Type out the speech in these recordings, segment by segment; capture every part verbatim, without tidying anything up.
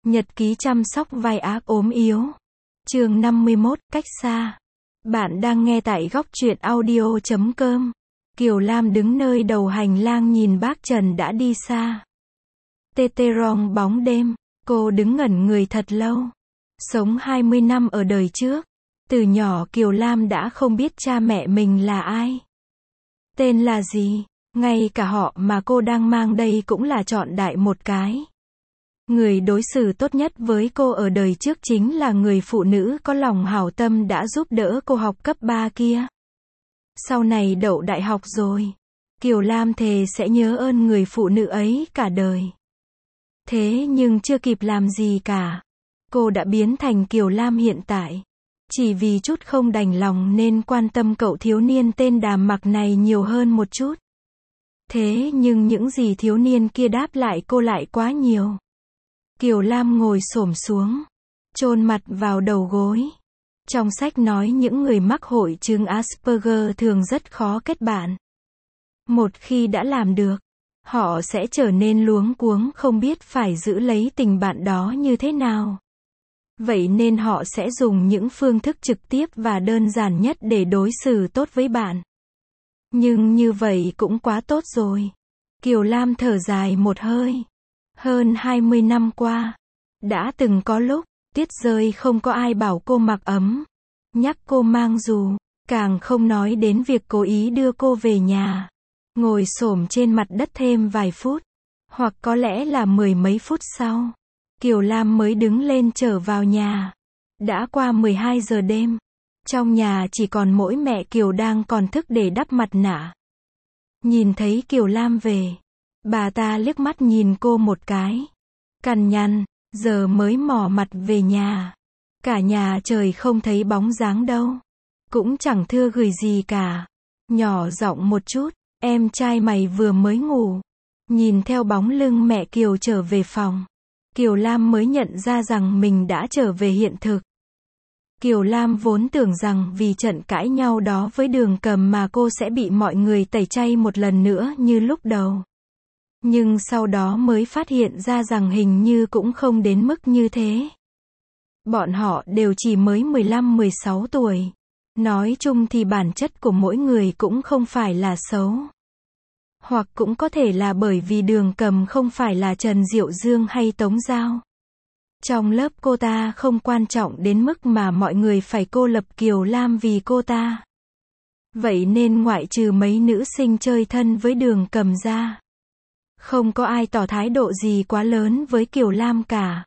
Nhật ký chăm sóc vai ác ốm yếu. Chương năm mươi mốt, cách xa. Bạn đang nghe tại góc truyện audio chấm com. Kiều Lam đứng nơi đầu hành lang nhìn bác Trần đã đi xa. Tê tê rong bóng đêm, cô đứng ngẩn người thật lâu. Sống hai mươi năm ở đời trước. Từ nhỏ Kiều Lam đã không biết cha mẹ mình là ai. Tên là gì, ngay cả họ mà cô đang mang đây cũng là chọn đại một cái. Người đối xử tốt nhất với cô ở đời trước chính là người phụ nữ có lòng hảo tâm đã giúp đỡ cô học cấp ba kia. Sau này đậu đại học rồi, Kiều Lam thề sẽ nhớ ơn người phụ nữ ấy cả đời. Thế nhưng chưa kịp làm gì cả, cô đã biến thành Kiều Lam hiện tại. Chỉ vì chút không đành lòng nên quan tâm cậu thiếu niên tên Đàm Mặc này nhiều hơn một chút. Thế nhưng những gì thiếu niên kia đáp lại cô lại quá nhiều. Kiều Lam ngồi xổm xuống, chôn mặt vào đầu gối. Trong sách nói những người mắc hội chứng Asperger thường rất khó kết bạn. Một khi đã làm được, họ sẽ trở nên luống cuống không biết phải giữ lấy tình bạn đó như thế nào. Vậy nên họ sẽ dùng những phương thức trực tiếp và đơn giản nhất để đối xử tốt với bạn. Nhưng như vậy cũng quá tốt rồi. Kiều Lam thở dài một hơi. Hơn hai mươi năm qua, đã từng có lúc, tuyết rơi không có ai bảo cô mặc ấm, nhắc cô mang dù, càng không nói đến việc cố ý đưa cô về nhà. Ngồi xổm trên mặt đất thêm vài phút, hoặc có lẽ là mười mấy phút sau, Kiều Lam mới đứng lên trở vào nhà. Đã qua mười hai giờ đêm, trong nhà chỉ còn mỗi mẹ Kiều đang còn thức để đắp mặt nạ. Nhìn thấy Kiều Lam về, bà ta liếc mắt nhìn cô một cái. Cằn nhằn, giờ mới mò mặt về nhà. Cả nhà trời không thấy bóng dáng đâu. Cũng chẳng thưa gửi gì cả. Nhỏ giọng một chút, em trai mày vừa mới ngủ. Nhìn theo bóng lưng mẹ Kiều trở về phòng, Kiều Lam mới nhận ra rằng mình đã trở về hiện thực. Kiều Lam vốn tưởng rằng vì trận cãi nhau đó với Đường Cầm mà cô sẽ bị mọi người tẩy chay một lần nữa như lúc đầu. Nhưng sau đó mới phát hiện ra rằng hình như cũng không đến mức như thế. Bọn họ đều chỉ mới mười lăm mười sáu tuổi. Nói chung thì bản chất của mỗi người cũng không phải là xấu. Hoặc cũng có thể là bởi vì Đường Cầm không phải là Trần Diệu Dương hay Tống Giao. Trong lớp cô ta không quan trọng đến mức mà mọi người phải cô lập Kiều Lam vì cô ta. Vậy nên ngoại trừ mấy nữ sinh chơi thân với Đường Cầm ra, không có ai tỏ thái độ gì quá lớn với Kiều Lam cả.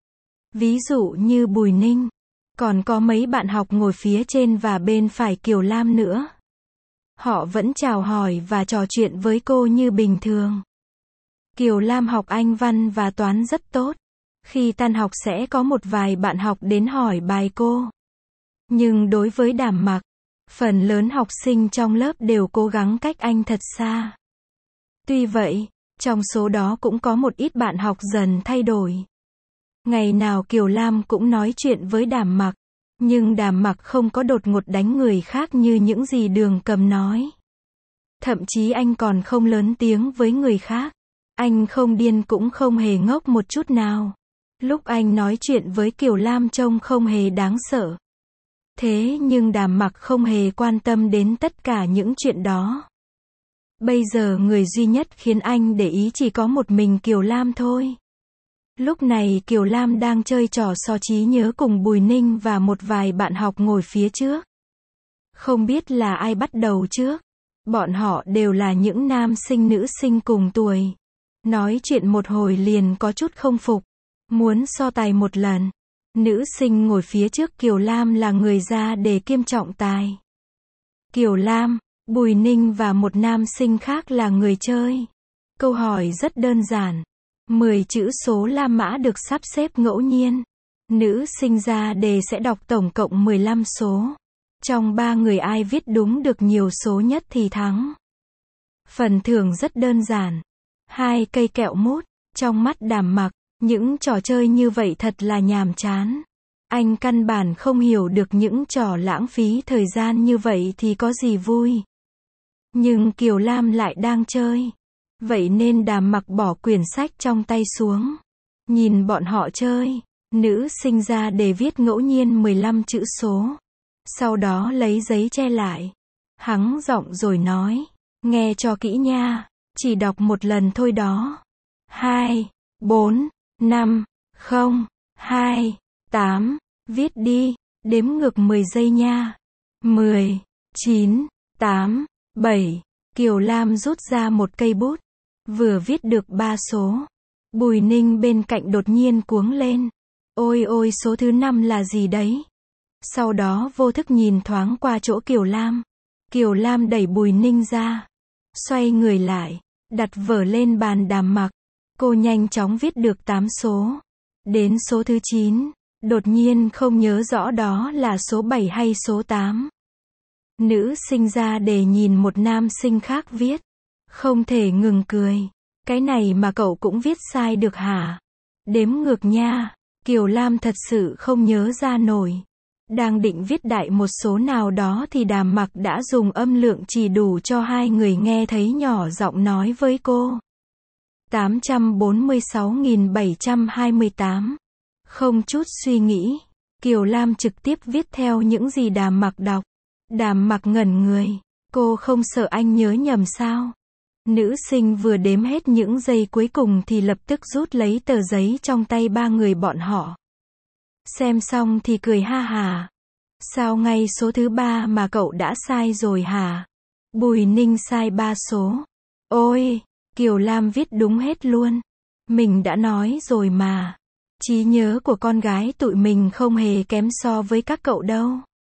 Ví dụ như Bùi Ninh. Còn có mấy bạn học ngồi phía trên và bên phải Kiều Lam nữa. Họ vẫn chào hỏi và trò chuyện với cô như bình thường. Kiều Lam học Anh văn và toán rất tốt. Khi tan học sẽ có một vài bạn học đến hỏi bài cô. Nhưng đối với Đàm Mặc, phần lớn học sinh trong lớp đều cố gắng cách anh thật xa. Tuy vậy, trong số đó cũng có một ít bạn học dần thay đổi. Ngày nào Kiều Lam cũng nói chuyện với Đàm Mặc, nhưng Đàm Mặc không có đột ngột đánh người khác như những gì Đường Cầm nói. Thậm chí anh còn không lớn tiếng với người khác. Anh không điên cũng không hề ngốc một chút nào. Lúc anh nói chuyện với Kiều Lam trông không hề đáng sợ. Thế nhưng Đàm Mặc không hề quan tâm đến tất cả những chuyện đó. Bây giờ người duy nhất khiến anh để ý chỉ có một mình Kiều Lam thôi. Lúc này Kiều Lam đang chơi trò so trí nhớ cùng Bùi Ninh và một vài bạn học ngồi phía trước. Không biết là ai bắt đầu trước. Bọn họ đều là những nam sinh nữ sinh cùng tuổi. Nói chuyện một hồi liền có chút không phục. Muốn so tài một lần. Nữ sinh ngồi phía trước Kiều Lam là người ra đề kiêm trọng tài. Kiều Lam, Bùi Ninh và một nam sinh khác là người chơi. Câu hỏi rất đơn giản. mười chữ số La Mã được sắp xếp ngẫu nhiên. Nữ sinh ra đề sẽ đọc tổng cộng mười lăm số. Trong ba người ai viết đúng được nhiều số nhất thì thắng. Phần thưởng rất đơn giản. Hai cây kẹo mút. Trong mắt Đàm Mặc, những trò chơi như vậy thật là nhàm chán. Anh căn bản không hiểu được những trò lãng phí thời gian như vậy thì có gì vui. Nhưng Kiều Lam lại đang chơi. Vậy nên Đàm Mặc bỏ quyển sách trong tay xuống. Nhìn bọn họ chơi, nữ sinh ra để viết ngẫu nhiên mười lăm chữ số. Sau đó lấy giấy che lại. Hắng giọng rồi nói, nghe cho kỹ nha, chỉ đọc một lần thôi đó. hai, bốn, năm, không, hai, tám, viết đi, đếm ngược mười giây nha. mười, chín, tám, bảy, Kiều Lam rút ra một cây bút, vừa viết được ba số. Bùi Ninh bên cạnh đột nhiên cuống lên. Ôi ôi số thứ năm là gì đấy? Sau đó vô thức nhìn thoáng qua chỗ Kiều Lam. Kiều Lam đẩy Bùi Ninh ra, xoay người lại, đặt vở lên bàn Đàm Mặc. Cô nhanh chóng viết được tám số. Đến số thứ chín, đột nhiên không nhớ rõ đó là số bảy hay số tám. Nữ sinh ra để nhìn một nam sinh khác viết, không thể ngừng cười. Cái này mà cậu cũng viết sai được hả? Đếm ngược nha. Kiều Lam thật sự không nhớ ra nổi. Đang định viết đại một số nào đó thì Đàm Mặc đã dùng âm lượng chỉ đủ cho hai người nghe thấy nhỏ giọng nói với cô. tám trăm bốn mươi sáu nghìn bảy trăm hai mươi tám. Không chút suy nghĩ, Kiều Lam trực tiếp viết theo những gì Đàm Mặc đọc. Đàm Mặc ngẩn người. Cô không sợ anh nhớ nhầm sao? Nữ sinh vừa đếm hết những giây cuối cùng thì lập tức rút lấy tờ giấy trong tay ba người bọn họ. Xem xong thì cười ha hà. Sao ngay số thứ ba mà cậu đã sai rồi hả? Bùi Ninh sai ba số. Ôi, Kiều Lam viết đúng hết luôn. Mình đã nói rồi mà. Trí nhớ của con gái tụi mình không hề kém so với các cậu đâu.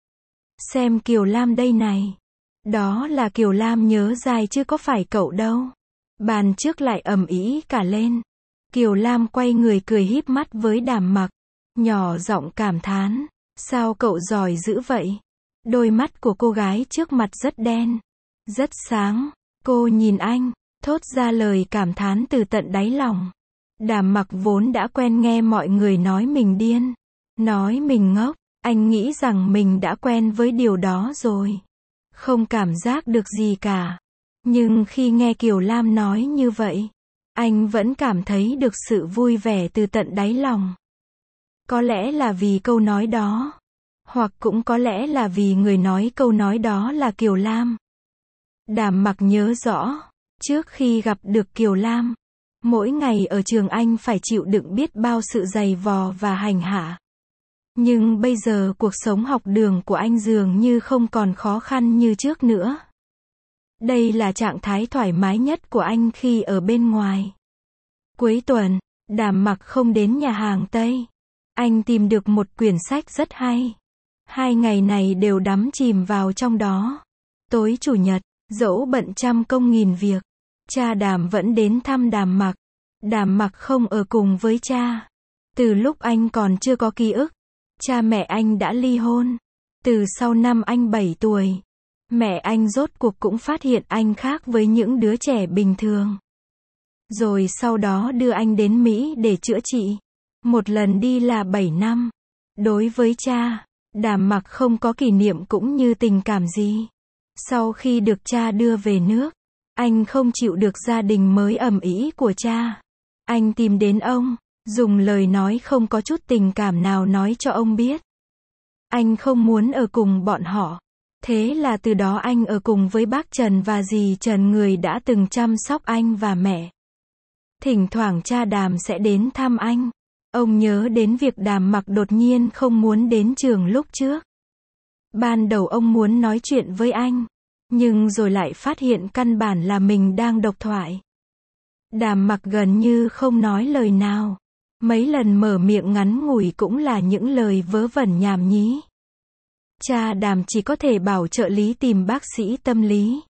Xem Kiều Lam đây này. Đó là Kiều Lam nhớ dài chứ có phải cậu đâu. Bàn trước lại ầm ĩ cả lên. Kiều Lam quay người cười híp mắt với Đàm Mặc. Nhỏ giọng cảm thán. Sao cậu giỏi dữ vậy? Đôi mắt của cô gái trước mặt rất đen. Rất sáng. Cô nhìn anh, thốt ra lời cảm thán từ tận đáy lòng. Đàm Mặc vốn đã quen nghe mọi người nói mình điên. Nói mình ngốc. Anh nghĩ rằng mình đã quen với điều đó rồi. Không cảm giác được gì cả. Nhưng khi nghe Kiều Lam nói như vậy, anh vẫn cảm thấy được sự vui vẻ từ tận đáy lòng. Có lẽ là vì câu nói đó. Hoặc cũng có lẽ là vì người nói câu nói đó là Kiều Lam. Đàm Mặc nhớ rõ, trước khi gặp được Kiều Lam, mỗi ngày ở trường anh phải chịu đựng biết bao sự dày vò và hành hạ. Nhưng bây giờ cuộc sống học đường của anh dường như không còn khó khăn như trước nữa. Đây là trạng thái thoải mái nhất của anh khi ở bên ngoài. Cuối tuần, Đàm Mặc không đến nhà hàng Tây. Anh tìm được một quyển sách rất hay. Hai ngày này đều đắm chìm vào trong đó. Tối chủ nhật, dẫu bận trăm công nghìn việc, cha Đàm vẫn đến thăm Đàm Mặc. Đàm Mặc không ở cùng với cha. Từ lúc anh còn chưa có ký ức, cha mẹ anh đã ly hôn. Từ sau năm anh bảy tuổi, mẹ anh rốt cuộc cũng phát hiện anh khác với những đứa trẻ bình thường. Rồi sau đó đưa anh đến Mỹ để chữa trị. Một lần đi là bảy năm. Đối với cha, Đàm Mặc không có kỷ niệm cũng như tình cảm gì. Sau khi được cha đưa về nước, anh không chịu được gia đình mới ầm ĩ của cha. Anh tìm đến ông, dùng lời nói không có chút tình cảm nào nói cho ông biết. Anh không muốn ở cùng bọn họ. Thế là từ đó anh ở cùng với bác Trần và dì Trần, người đã từng chăm sóc anh và mẹ. Thỉnh thoảng cha Đàm sẽ đến thăm anh. Ông nhớ đến việc Đàm Mặc đột nhiên không muốn đến trường lúc trước. Ban đầu ông muốn nói chuyện với anh, nhưng rồi lại phát hiện căn bản là mình đang độc thoại. Đàm Mặc gần như không nói lời nào. Mấy lần mở miệng ngắn ngủi cũng là những lời vớ vẩn nhảm nhí. Cha Đàm chỉ có thể bảo trợ lý tìm bác sĩ tâm lý.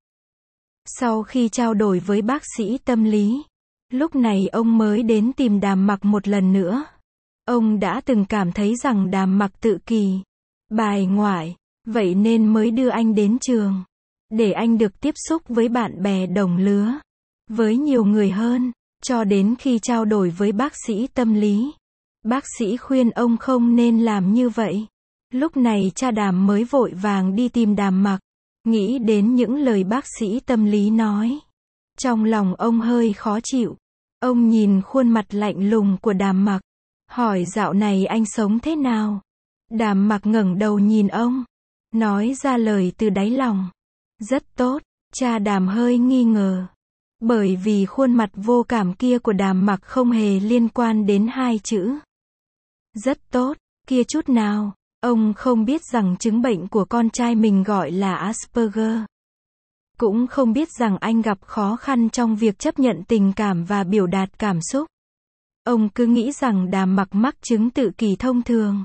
Sau khi trao đổi với bác sĩ tâm lý, lúc này ông mới đến tìm Đàm Mặc một lần nữa. Ông đã từng cảm thấy rằng Đàm Mặc tự kỷ, bài ngoại, vậy nên mới đưa anh đến trường. Để anh được tiếp xúc với bạn bè đồng lứa, với nhiều người hơn, cho đến khi trao đổi với bác sĩ tâm lý. Bác sĩ khuyên ông không nên làm như vậy. Lúc này cha Đàm mới vội vàng đi tìm Đàm Mặc, nghĩ đến những lời bác sĩ tâm lý nói. Trong lòng ông hơi khó chịu. Ông nhìn khuôn mặt lạnh lùng của Đàm Mặc, hỏi dạo này anh sống thế nào? Đàm Mặc ngẩng đầu nhìn ông, nói ra lời từ đáy lòng. Rất tốt. Cha Đàm hơi nghi ngờ. Bởi vì khuôn mặt vô cảm kia của Đàm Mặc không hề liên quan đến hai chữ. Rất tốt, kia chút nào. Ông không biết rằng chứng bệnh của con trai mình gọi là Asperger. Cũng không biết rằng anh gặp khó khăn trong việc chấp nhận tình cảm và biểu đạt cảm xúc. Ông cứ nghĩ rằng Đàm Mặc mắc chứng tự kỷ thông thường.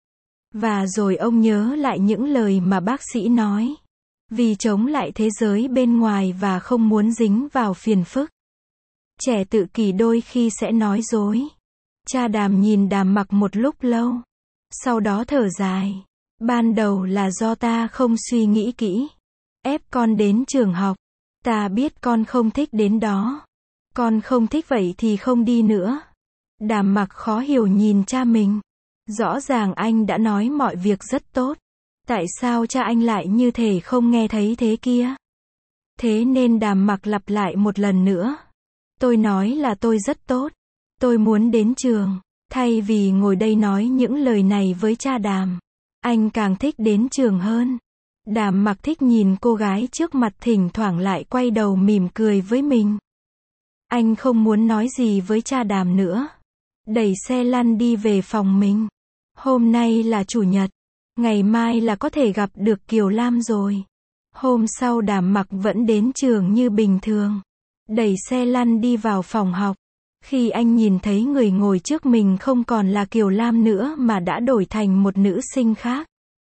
Và rồi ông nhớ lại những lời mà bác sĩ nói. Vì chống lại thế giới bên ngoài và không muốn dính vào phiền phức. Trẻ tự kỷ đôi khi sẽ nói dối. Cha Đàm nhìn Đàm Mặc một lúc lâu. Sau đó thở dài. Ban đầu là do ta không suy nghĩ kỹ. Ép con đến trường học. Ta biết con không thích đến đó. Con không thích vậy thì không đi nữa. Đàm Mặc khó hiểu nhìn cha mình. Rõ ràng anh đã nói mọi việc rất tốt. Tại sao cha anh lại như thể không nghe thấy thế kia? Thế nên Đàm Mặc lặp lại một lần nữa. Tôi nói là tôi rất tốt. Tôi muốn đến trường. Thay vì ngồi đây nói những lời này với cha Đàm, anh càng thích đến trường hơn. Đàm Mặc thích nhìn cô gái trước mặt thỉnh thoảng lại quay đầu mỉm cười với mình. Anh không muốn nói gì với cha Đàm nữa. Đẩy xe lăn đi về phòng mình. Hôm nay là chủ nhật. Ngày mai là có thể gặp được Kiều Lam rồi. Hôm sau Đàm Mặc vẫn đến trường như bình thường. Đẩy xe lăn đi vào phòng học. Khi anh nhìn thấy người ngồi trước mình không còn là Kiều Lam nữa mà đã đổi thành một nữ sinh khác.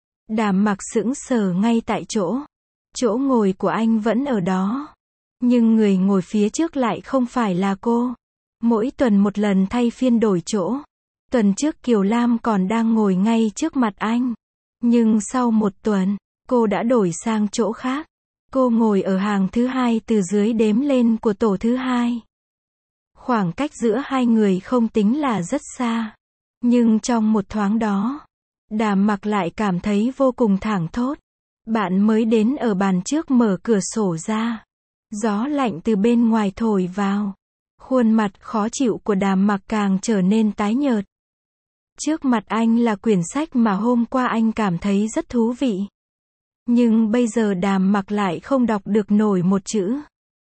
Đàm Mặc sững sờ ngay tại chỗ. Chỗ ngồi của anh vẫn ở đó. Nhưng người ngồi phía trước lại không phải là cô. Mỗi tuần một lần thay phiên đổi chỗ. Tuần trước Kiều Lam còn đang ngồi ngay trước mặt anh. Nhưng sau một tuần, cô đã đổi sang chỗ khác. Cô ngồi ở hàng thứ hai từ dưới đếm lên của tổ thứ hai. Khoảng cách giữa hai người không tính là rất xa. Nhưng trong một thoáng đó, Đàm Mặc lại cảm thấy vô cùng thảng thốt. Bạn mới đến ở bàn trước mở cửa sổ ra. Gió lạnh từ bên ngoài thổi vào. Khuôn mặt khó chịu của Đàm Mặc càng trở nên tái nhợt. Trước mặt anh là quyển sách mà hôm qua anh cảm thấy rất thú vị. Nhưng bây giờ Đàm Mặc lại không đọc được nổi một chữ.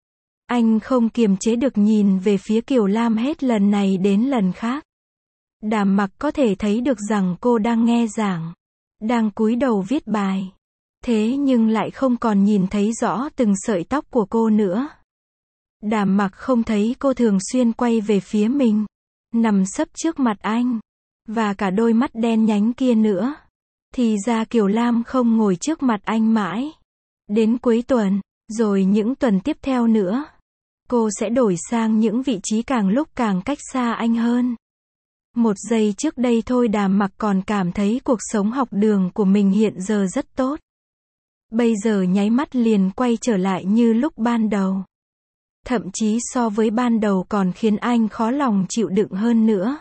Anh không kiềm chế được nhìn về phía Kiều Lam hết lần này đến lần khác. Đàm Mặc có thể thấy được rằng cô đang nghe giảng, đang cúi đầu viết bài. Thế nhưng lại không còn nhìn thấy rõ từng sợi tóc của cô nữa. Đàm Mặc không thấy cô thường xuyên quay về phía mình, nằm sấp trước mặt anh. Và cả đôi mắt đen nhánh kia nữa. Thì ra Kiều Lam không ngồi trước mặt anh mãi. Đến cuối tuần, rồi những tuần tiếp theo nữa, cô sẽ đổi sang những vị trí càng lúc càng cách xa anh hơn. Một giây trước đây thôi Đàm Mặc còn cảm thấy cuộc sống học đường của mình hiện giờ rất tốt. Bây giờ nháy mắt liền quay trở lại như lúc ban đầu. Thậm chí so với ban đầu còn khiến anh khó lòng chịu đựng hơn nữa.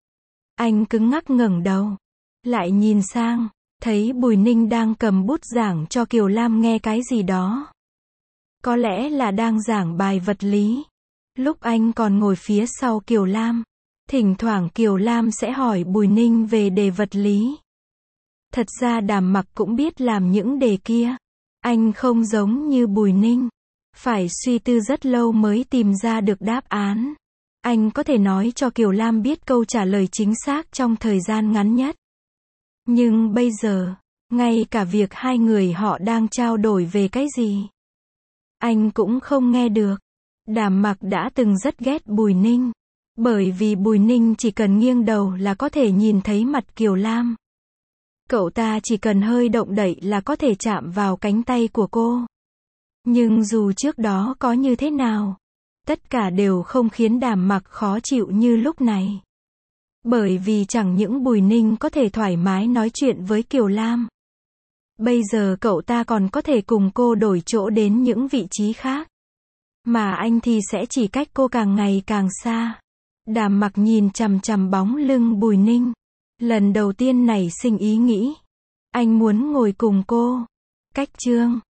Anh cứng ngắc ngẩng đầu, lại nhìn sang, thấy Bùi Ninh đang cầm bút giảng cho Kiều Lam nghe cái gì đó. Có lẽ là đang giảng bài vật lý. Lúc anh còn ngồi phía sau Kiều Lam, thỉnh thoảng Kiều Lam sẽ hỏi Bùi Ninh về đề vật lý. Thật ra Đàm Mặc cũng biết làm những đề kia. Anh không giống như Bùi Ninh, phải suy tư rất lâu mới tìm ra được đáp án. Anh có thể nói cho Kiều Lam biết câu trả lời chính xác trong thời gian ngắn nhất. Nhưng bây giờ, ngay cả việc hai người họ đang trao đổi về cái gì, anh cũng không nghe được. Đàm Mặc đã từng rất ghét Bùi Ninh. Bởi vì Bùi Ninh chỉ cần nghiêng đầu là có thể nhìn thấy mặt Kiều Lam. Cậu ta chỉ cần hơi động đậy là có thể chạm vào cánh tay của cô. Nhưng dù trước đó có như thế nào, tất cả đều không khiến Đàm Mặc khó chịu như lúc này. Bởi vì chẳng những Bùi Ninh có thể thoải mái nói chuyện với Kiều Lam. Bây giờ cậu ta còn có thể cùng cô đổi chỗ đến những vị trí khác. Mà anh thì sẽ chỉ cách cô càng ngày càng xa. Đàm Mặc nhìn chằm chằm bóng lưng Bùi Ninh. Lần đầu tiên nảy sinh ý nghĩ. Anh muốn ngồi cùng cô. Cách chương